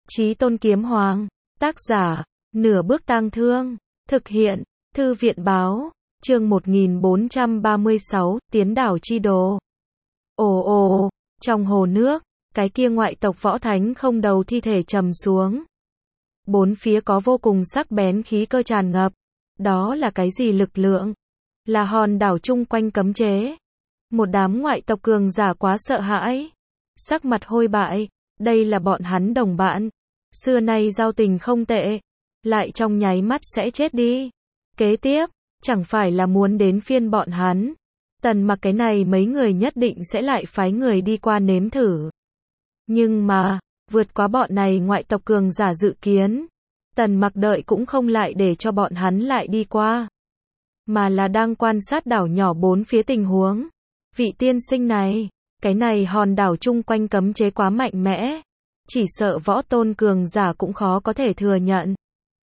Chí Tôn Kiếm Hoàng, tác giả, Nửa Bước Tang Thương, thực hiện, Thư viện báo, chương 1436, Tiến đảo chi đồ. Ồ ồ, trong hồ nước, cái kia ngoại tộc võ thánh không đầu thi thể trầm xuống. Bốn phía có vô cùng sắc bén khí cơ tràn ngập. Đó là cái gì lực lượng? Là hòn đảo chung quanh cấm chế. Một đám ngoại tộc cường giả quá sợ hãi. Sắc mặt hôi bại, đây là bọn hắn đồng bạn. Xưa nay giao tình không tệ. Lại trong nháy mắt sẽ chết đi. Kế tiếp, chẳng phải là muốn đến phiên bọn hắn. Tần Mặc cái này mấy người nhất định sẽ lại phái người đi qua nếm thử. Nhưng mà, vượt quá bọn này ngoại tộc cường giả dự kiến. Tần Mặc đợi cũng không lại để cho bọn hắn lại đi qua. Mà là đang quan sát đảo nhỏ bốn phía tình huống. Vị tiên sinh này, cái này hòn đảo chung quanh cấm chế quá mạnh mẽ. Chỉ sợ võ tôn cường giả cũng khó có thể thừa nhận.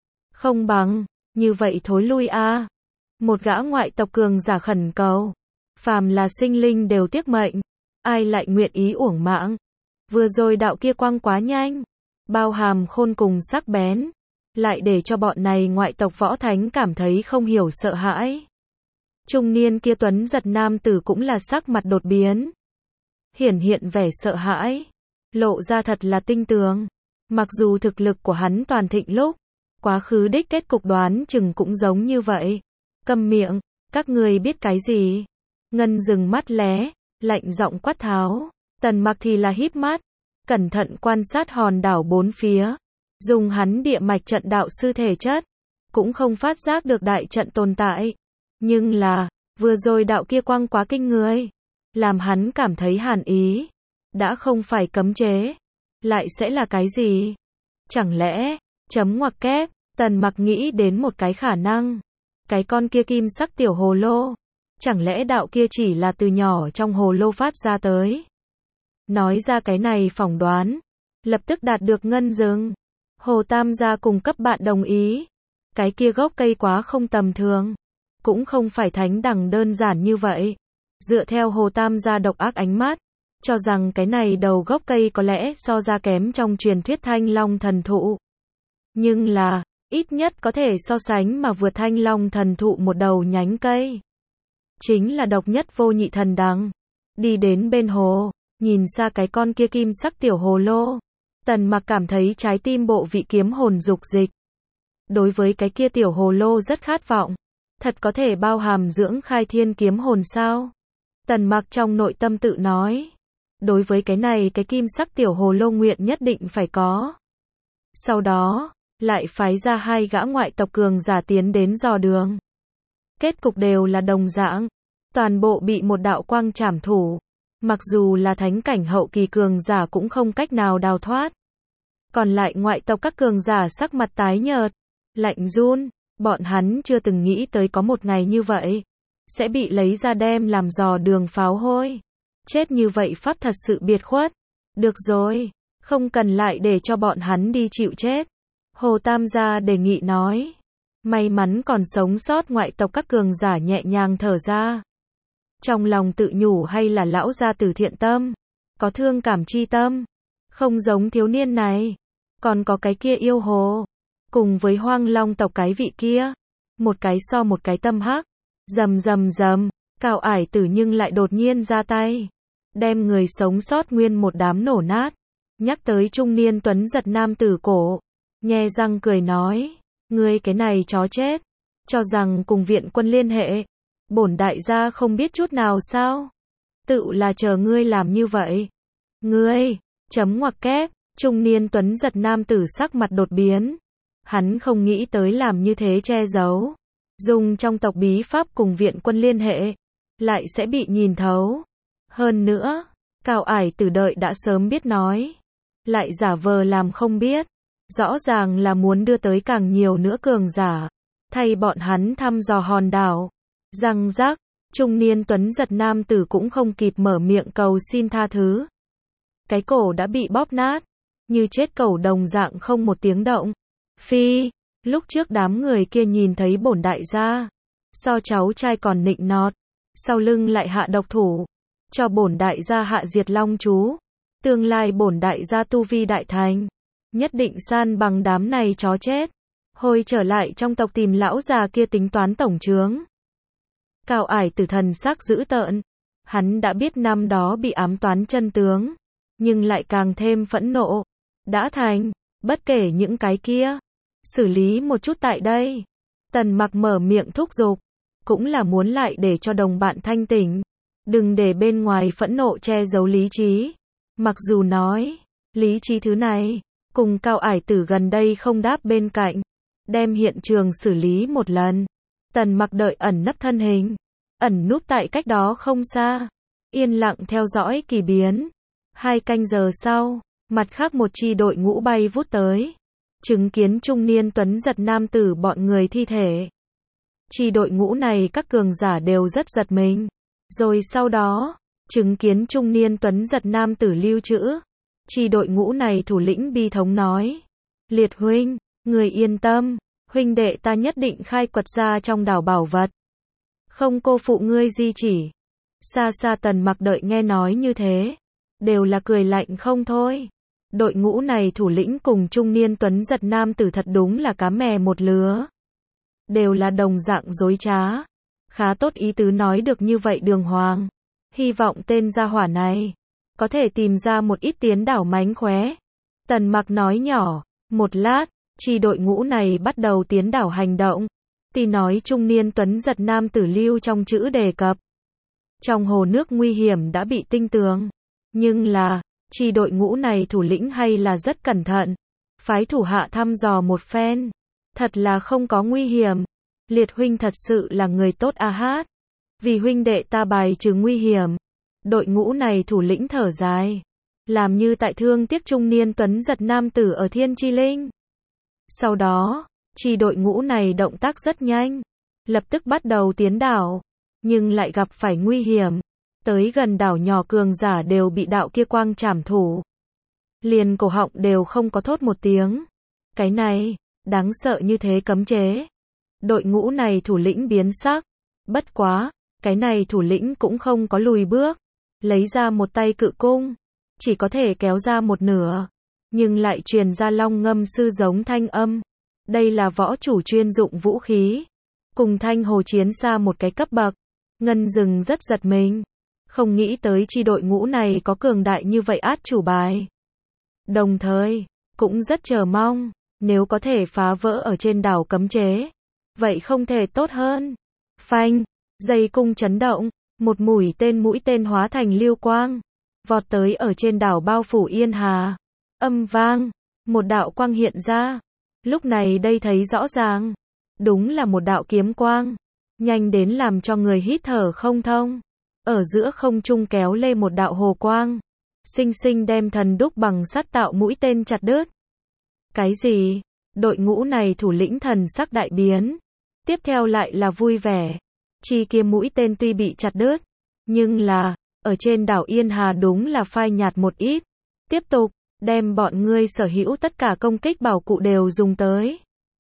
Không bằng, như vậy thối lui a. Một gã ngoại tộc cường giả khẩn cầu. Phàm là sinh linh đều tiếc mệnh. Ai lại nguyện ý uổng mạng. Vừa rồi đạo kia quang quá nhanh. Bao hàm khôn cùng sắc bén. Lại để cho bọn này ngoại tộc võ thánh cảm thấy không hiểu sợ hãi. Trung niên kia tuấn giật nam tử cũng là sắc mặt đột biến. Hiển hiện vẻ sợ hãi. Lộ ra thật là tinh tường. Mặc dù thực lực của hắn toàn thịnh lúc. Quá khứ đích kết cục đoán chừng cũng giống như vậy. Câm miệng, các người biết cái gì? Ngân dừng mắt lé, lạnh giọng quát tháo. Tần Mặc thì là híp mắt. Cẩn thận quan sát hòn đảo bốn phía. Dùng hắn địa mạch trận đạo sư thể chất. Cũng không phát giác được đại trận tồn tại. Nhưng là, vừa rồi đạo kia quang quá kinh người. Làm hắn cảm thấy hàn ý. Đã không phải cấm chế. Lại sẽ là cái gì? Chẳng lẽ, chấm ngoặc kép, Tần Mặc nghĩ đến một cái khả năng. Cái con kia kim sắc tiểu hồ lô. Chẳng lẽ đạo kia chỉ là từ nhỏ trong hồ lô phát ra tới? Nói ra cái này phỏng đoán. Lập tức đạt được ngân dừng. Hồ Tam gia cùng cấp bạn đồng ý. Cái kia gốc cây quá không tầm thường. Cũng không phải thánh đẳng đơn giản như vậy. Dựa theo Hồ Tam gia độc ác ánh mắt. Cho rằng cái này đầu gốc cây có lẽ so ra kém trong truyền thuyết Thanh Long thần thụ. Nhưng là, ít nhất có thể so sánh mà vượt Thanh Long thần thụ một đầu nhánh cây. Chính là độc nhất vô nhị thần đằng. Đi đến bên hồ, nhìn xa cái con kia kim sắc tiểu hồ lô. Tần Mặc cảm thấy trái tim bộ vị kiếm hồn dục dịch. Đối với cái kia tiểu hồ lô rất khát vọng. Thật có thể bao hàm dưỡng khai thiên kiếm hồn sao? Tần Mặc trong nội tâm tự nói. Đối với cái này cái kim sắc tiểu hồ lô nguyện nhất định phải có. Sau đó, lại phái ra hai gã ngoại tộc cường giả tiến đến dò đường. Kết cục đều là đồng dạng. Toàn bộ bị một đạo quang trảm thủ. Mặc dù là thánh cảnh hậu kỳ cường giả cũng không cách nào đào thoát. Còn lại ngoại tộc các cường giả sắc mặt tái nhợt, lạnh run, bọn hắn chưa từng nghĩ tới có một ngày như vậy. Sẽ bị lấy ra đem làm dò đường pháo hôi. Chết như vậy pháp thật sự biệt khuất. Được rồi, không cần lại để cho bọn hắn đi chịu chết. Hồ Tam gia đề nghị nói. May mắn còn sống sót ngoại tộc các cường giả nhẹ nhàng thở ra. Trong lòng tự nhủ hay là lão gia tử thiện tâm. Có thương cảm chi tâm. Không giống thiếu niên này. Còn có cái kia yêu hồ. Cùng với Hoang Long tộc cái vị kia. Một cái so một cái tâm hắc. Rầm rầm rầm. Cạo ải tử nhưng lại đột nhiên ra tay. Đem người sống sót nguyên một đám nổ nát. Nhắc tới trung niên tuấn giật nam tử cổ. Nhe răng cười nói. Ngươi cái này chó chết. Cho rằng cùng viện quân liên hệ. Bổn đại gia không biết chút nào sao. Tự là chờ ngươi làm như vậy. Ngươi, chấm ngoặc kép. Trung niên tuấn giật nam tử sắc mặt đột biến. Hắn không nghĩ tới làm như thế che giấu. Dùng trong tộc bí pháp cùng viện quân liên hệ. Lại sẽ bị nhìn thấu. Hơn nữa, Cao Ải Tử đợi đã sớm biết nói. Lại giả vờ làm không biết. Rõ ràng là muốn đưa tới càng nhiều nữa cường giả. Thay bọn hắn thăm dò hòn đảo. Răng rắc, trung niên tuấn giật nam tử cũng không kịp mở miệng cầu xin tha thứ. Cái cổ đã bị bóp nát. Như chết cẩu đồng dạng không một tiếng động. Phi, lúc trước đám người kia nhìn thấy bổn đại gia. So cháu trai còn nịnh nọt. Sau lưng lại hạ độc thủ. Cho bổn đại gia hạ diệt long chú. Tương lai bổn đại gia tu vi đại thành. nhất định san bằng đám này chó chết. Hồi trở lại trong tộc tìm lão già kia tính toán tổng chướng. Cao Ải Tử thần sắc dữ tợn. Hắn đã biết năm đó bị ám toán chân tướng, nhưng lại càng thêm phẫn nộ. Đã thành, bất kể những cái kia, xử lý một chút tại đây. Tần Mặc mở miệng thúc giục, cũng là muốn lại để cho đồng bạn thanh tỉnh. Đừng để bên ngoài phẫn nộ che giấu lý trí. Mặc dù nói, lý trí thứ này, cùng Cao Ải Tử gần đây không đáp bên cạnh. Đem hiện trường xử lý một lần. Tần Mặc đợi ẩn nấp thân hình. Ẩn núp tại cách đó không xa. Yên lặng theo dõi kỳ biến. 2 canh giờ sau, mặt khác một chi đội ngũ bay vút tới. Chứng kiến trung niên tuấn giật nam tử bọn người thi thể. Chi đội ngũ này các cường giả đều rất giật mình. Rồi sau đó, chứng kiến trung niên tuấn giật nam tử lưu trữ. Chi đội ngũ này thủ lĩnh bi thống nói. Liệt huynh, người yên tâm, huynh đệ ta nhất định khai quật ra trong đảo bảo vật. Không cô phụ ngươi di chỉ. Xa xa Tần Mặc đợi nghe nói như thế. Đều là cười lạnh không thôi. Đội ngũ này thủ lĩnh cùng trung niên tuấn giật nam tử thật đúng là cá mè một lứa. Đều là đồng dạng dối trá. Khá tốt ý tứ nói được như vậy đường hoàng. Hy vọng tên gia hỏa này có thể tìm ra một ít tiến đảo mánh khóe. Tần Mặc nói nhỏ. Một lát, chi đội ngũ này bắt đầu tiến đảo hành động. Tí nói trung niên tuấn giật nam tử lưu trong chữ đề cập. Trong hồ nước nguy hiểm đã bị tinh tường. Nhưng là, chi đội ngũ này thủ lĩnh hay là rất cẩn thận. Phái thủ hạ thăm dò một phen. Thật là không có nguy hiểm. Liệt huynh thật sự là người tốt a hát. Vì huynh đệ ta bài trừ nguy hiểm. Đội ngũ này thủ lĩnh thở dài. Làm như tại thương tiếc trung niên tuấn giật nam tử ở Thiên Chi Linh. Sau đó, chi đội ngũ này động tác rất nhanh. Lập tức bắt đầu tiến đảo. Nhưng lại gặp phải nguy hiểm. Tới gần đảo nhỏ cường giả đều bị đạo kia quang trảm thủ. Liền cổ họng đều không có thốt một tiếng. Cái này, đáng sợ như thế cấm chế. Đội ngũ này thủ lĩnh biến sắc. Bất quá, cái này thủ lĩnh cũng không có lùi bước. Lấy ra một tay cự cung. Chỉ có thể kéo ra một nửa. Nhưng lại truyền ra long ngâm sư giống thanh âm. Đây là võ chủ chuyên dụng vũ khí. Cùng thanh hồ chiến xa một cái cấp bậc. Ngân Dừng rất giật mình. Không nghĩ tới chi đội ngũ này có cường đại như vậy át chủ bài. Đồng thời, cũng rất chờ mong. Nếu có thể phá vỡ ở trên đảo cấm chế. Vậy không thể tốt hơn. Phanh, dây cung chấn động. Một mũi tên hóa thành lưu quang. Vọt tới ở trên đảo bao phủ Yên Hà. Âm vang. Một đạo quang hiện ra. Lúc này đây thấy rõ ràng. Đúng là một đạo kiếm quang. Nhanh đến làm cho người hít thở không thông. Ở giữa không trung kéo lê một đạo hồ quang. Sinh sinh đem thần đúc bằng sắt tạo mũi tên chặt đứt. Cái gì? Đội ngũ này thủ lĩnh thần sắc đại biến. Tiếp theo lại là vui vẻ. Chi kia mũi tên tuy bị chặt đứt. Nhưng là, ở trên đảo Yên Hà đúng là phai nhạt một ít. Tiếp tục, đem bọn ngươi sở hữu tất cả công kích bảo cụ đều dùng tới.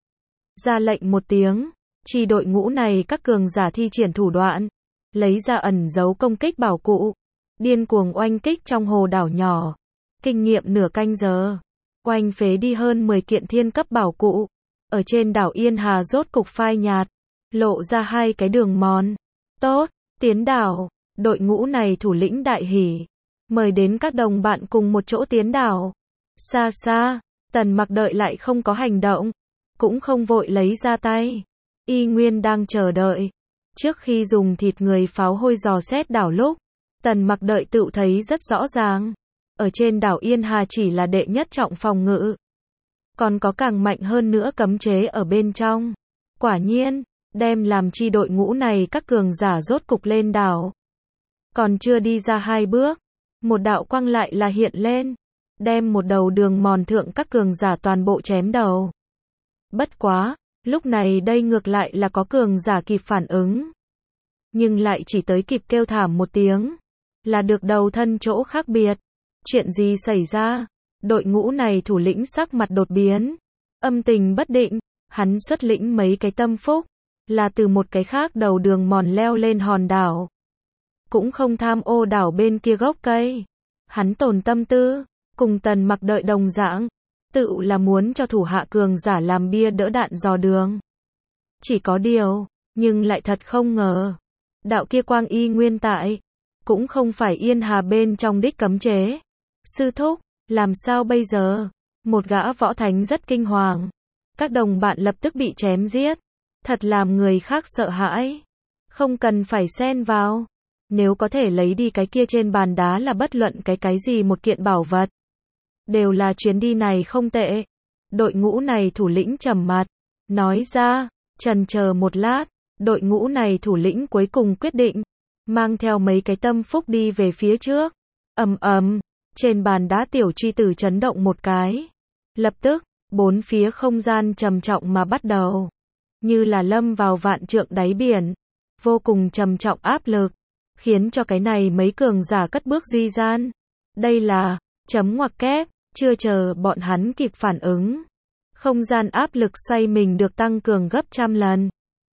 Ra lệnh một tiếng. Chi đội ngũ này các cường giả thi triển thủ đoạn. Lấy ra ẩn giấu công kích bảo cụ. Điên cuồng oanh kích trong hồ đảo nhỏ. Kinh nghiệm nửa canh giờ. Oanh phế đi hơn 10 kiện thiên cấp bảo cụ. Ở trên đảo Yên Hà rốt cục phai nhạt. Lộ ra 2 cái đường mòn. Tốt, tiến đảo. Đội ngũ này thủ lĩnh đại hỉ. Mời đến các đồng bạn cùng một chỗ tiến đảo. Xa xa, Tần Mặc đợi lại không có hành động. Cũng không vội lấy ra tay. Y nguyên đang chờ đợi. Trước khi dùng thịt người pháo hôi dò xét đảo lúc. Tần Mặc đợi tự thấy rất rõ ràng. Ở trên đảo Yên Hà chỉ là đệ nhất trọng phòng ngự. Còn có càng mạnh hơn nữa cấm chế ở bên trong. Quả nhiên, đem làm chi đội ngũ này các cường giả rốt cục lên đảo. Còn chưa đi ra 2 bước. Một đạo quang lại là hiện lên. Đem một đầu đường mòn thượng các cường giả toàn bộ chém đầu. Bất quá, lúc này đây ngược lại là có cường giả kịp phản ứng. Nhưng lại chỉ tới kịp kêu thảm một tiếng. Là được đầu thân chỗ khác biệt. Chuyện gì xảy ra? Đội ngũ này thủ lĩnh sắc mặt đột biến. Âm tình bất định. Hắn xuất lĩnh mấy cái tâm phúc. Là từ một cái khác đầu đường mòn leo lên hòn đảo. Cũng không tham ô đảo bên kia gốc cây. Hắn tồn tâm tư. Cùng Tần Mặc đợi đồng dạng. tự là muốn cho thủ hạ cường giả làm bia đỡ đạn dò đường. Chỉ có điều, nhưng lại thật không ngờ, đạo kia quang y nguyên tại, cũng không phải Yên Hà bên trong đích cấm chế. Sư thúc, làm sao bây giờ? Một gã võ thánh rất kinh hoàng. Các đồng bạn lập tức bị chém giết. Thật làm người khác sợ hãi. Không cần phải xen vào. Nếu có thể lấy đi cái kia trên bàn đá là bất luận cái gì một kiện bảo vật. Đều là chuyến đi này không tệ. Đội ngũ này thủ lĩnh trầm mặt. Nói ra, chần chờ một lát, đội ngũ này thủ lĩnh cuối cùng quyết định. Mang theo mấy cái tâm phúc đi về phía trước. Ầm ầm, trên bàn đá tiểu truy tử chấn động một cái. Lập tức, bốn phía không gian trầm trọng mà bắt đầu. Như là lâm vào vạn trượng đáy biển. Vô cùng trầm trọng áp lực. Khiến cho cái này mấy cường giả cất bước duy gian. Đây là, chấm ngoặc kép, chưa chờ bọn hắn kịp phản ứng. Không gian áp lực xoay mình được tăng cường gấp trăm lần.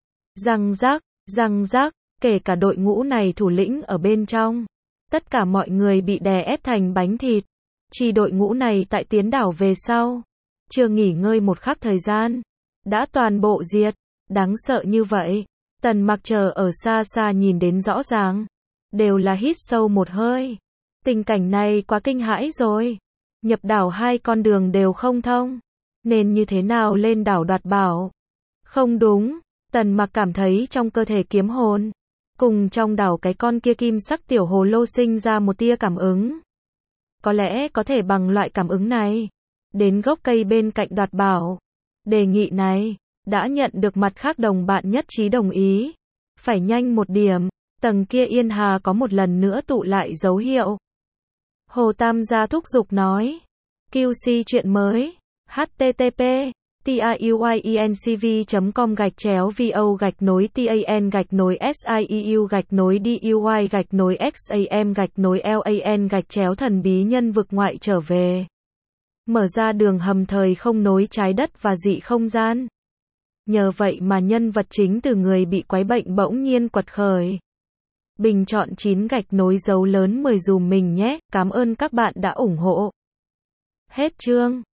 Răng rắc, kể cả đội ngũ này thủ lĩnh ở bên trong. Tất cả mọi người bị đè ép thành bánh thịt. Chỉ đội ngũ này tại tiến đảo về sau. Chưa nghỉ ngơi một khắc thời gian. Đã toàn bộ diệt. Đáng sợ như vậy. Tần Mặc chờ ở xa xa nhìn đến rõ ràng. Đều là hít sâu một hơi. Tình cảnh này quá kinh hãi rồi. Nhập đảo hai con đường đều không thông. Nên như thế nào lên đảo đoạt bảo? Không đúng. Tần Mặc cảm thấy trong cơ thể kiếm hồn. Cùng trong đảo cái con kia kim sắc tiểu hồ lô sinh ra một tia cảm ứng. Có lẽ có thể bằng loại cảm ứng này. Đến gốc cây bên cạnh đoạt bảo. Đề nghị này. Đã nhận được mặt khác đồng bạn nhất trí đồng ý. Phải nhanh một điểm. Tầng kia Yên Hà có một lần nữa tụ lại dấu hiệu. Hồ Tam gia thúc giục nói. QC chuyện mới. http tiuyencv.com/vo-sieu-duy-xam-lan-thần bí nhân vực ngoại trở về. Mở ra đường hầm thời không nối trái đất và dị không gian. Nhờ vậy mà nhân vật chính từ người bị quái bệnh bỗng nhiên quật khởi. Bình chọn 9 gạch nối dấu lớn 10 dùm mình nhé. Cảm ơn các bạn đã ủng hộ. Hết chương.